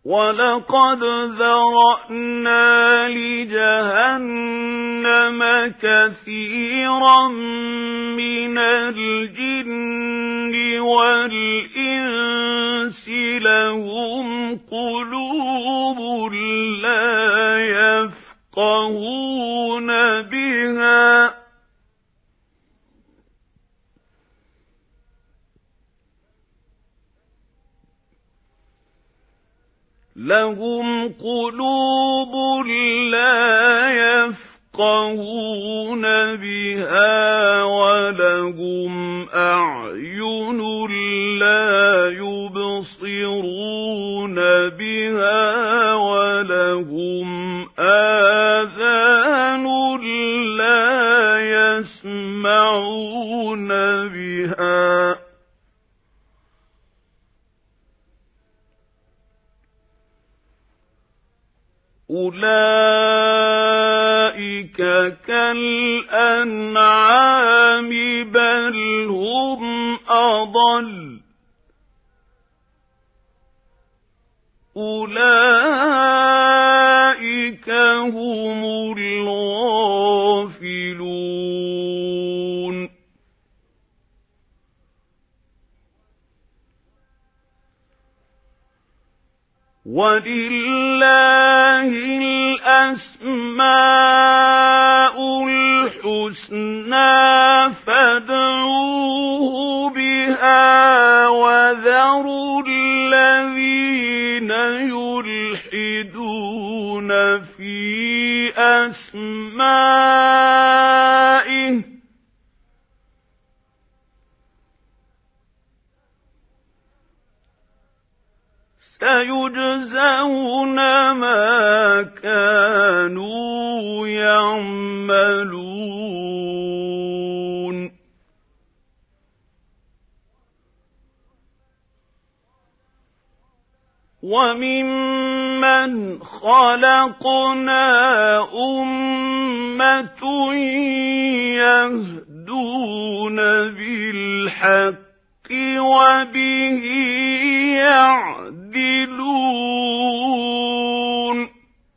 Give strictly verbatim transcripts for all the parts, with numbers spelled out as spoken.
وَلَقَدْ ذَرَأْنَا لِجَهَنَّمَ كَثِيرًا مِنَ الْجِنِّ وَالْإِنسِ لَهُمْ قُلُوبٌ لَّا يَفْقَهُونَ بِهَا لهم قلوب لا يفقهون بها ولهم أعين لا يبصرون بها ولهم آذان لا يسمعون بها أولئك كالأنعام بل هم أضل أولئك هم الغافلون وَلِلَّهِ الْأَسْمَاءُ الْحُسْنَى فَادْعُوهُ بِهَا وَذَرُوا الَّذِينَ يُلْحِدُونَ فِي أَسْمَائِهِ سيجزون ما كانوا يعملون وممن خلقنا أمة يهدون بالحق وبه يعدلون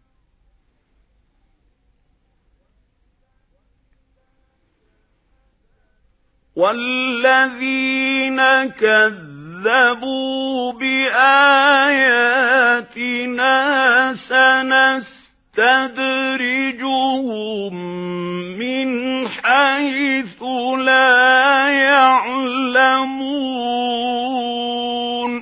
والذين كذبوا بآياتنا سنستدرجهم من حيث لا يعلمون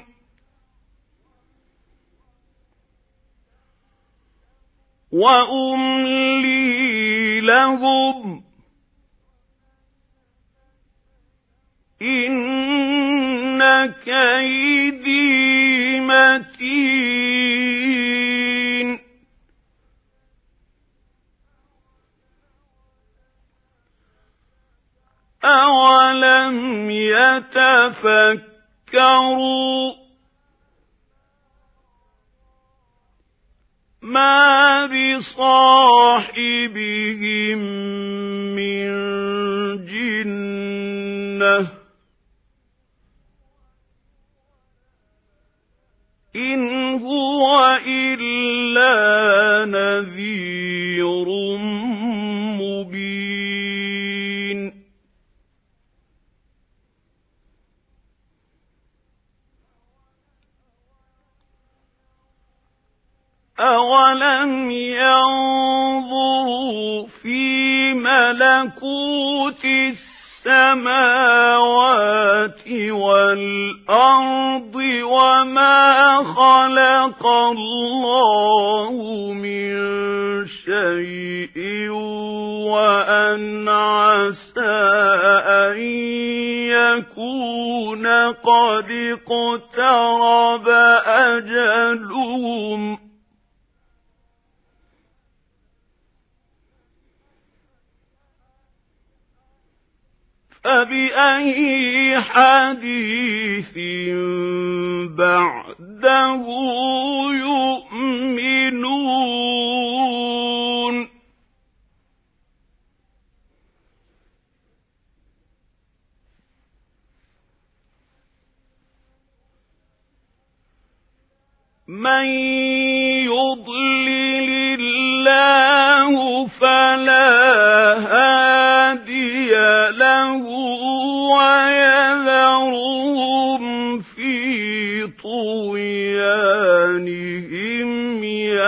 وأملي لهم إن كيدي متين أولم يتفكروا ما بصاحبهم من جنة إن هو إلا نذير مبين أولم ينظروا في ملكوت السماوات والأرض وما خلق الله من شيء وأن عسى أن يكون قد اقترب أجلهم فبأي حديث بعده يؤمنون مَن يُضْلِلِ اللَّهُ فَلَا هَادِيَ لَهُ وَيَذَرُهُمْ فِي طُغْيَانِهِمْ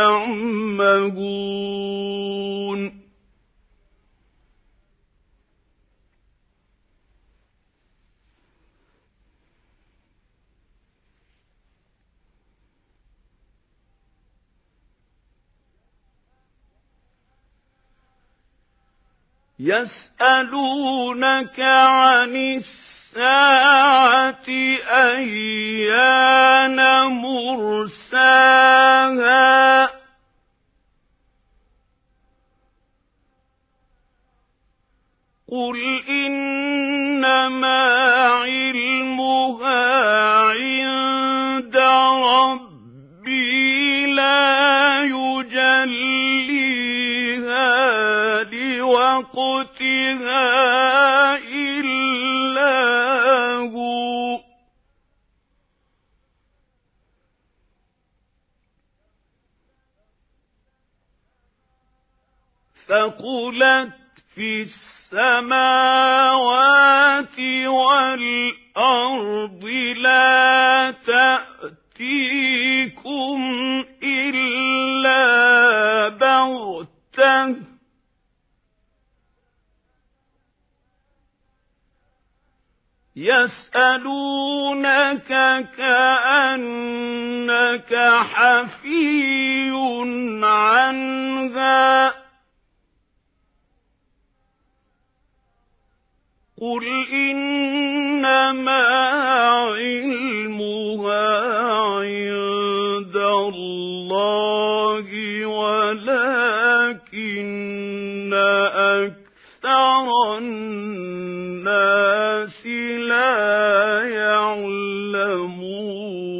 يَعْمَهُونَ يَسْأَلُونَكَ عَنِ السَّاعَةِ أَيَّانَ مُرْسَاهَا قُلْ إِنَّمَا عِلْمُهَا عِندَ رَبِّي لَا يُجَلِّيهَا لِوَقْتِهَا إِلَّا هُوَ ثَقُلَتْ فِي السَّمَاوَاتِ وَالْأَرْضِ لَا تَأْتِيكُمْ إِلَّا بَغْتَةً يَسْأَلُونَكَ كَأَنَّكَ حَفِيٌّ عَنْهَا قُلْ إِنَّمَا عِلْمُهَا عِندَ اللَّهِ وَلَكِنَّ أَكْثَرَ النَّاسِ لَا يَعْلَمُونَ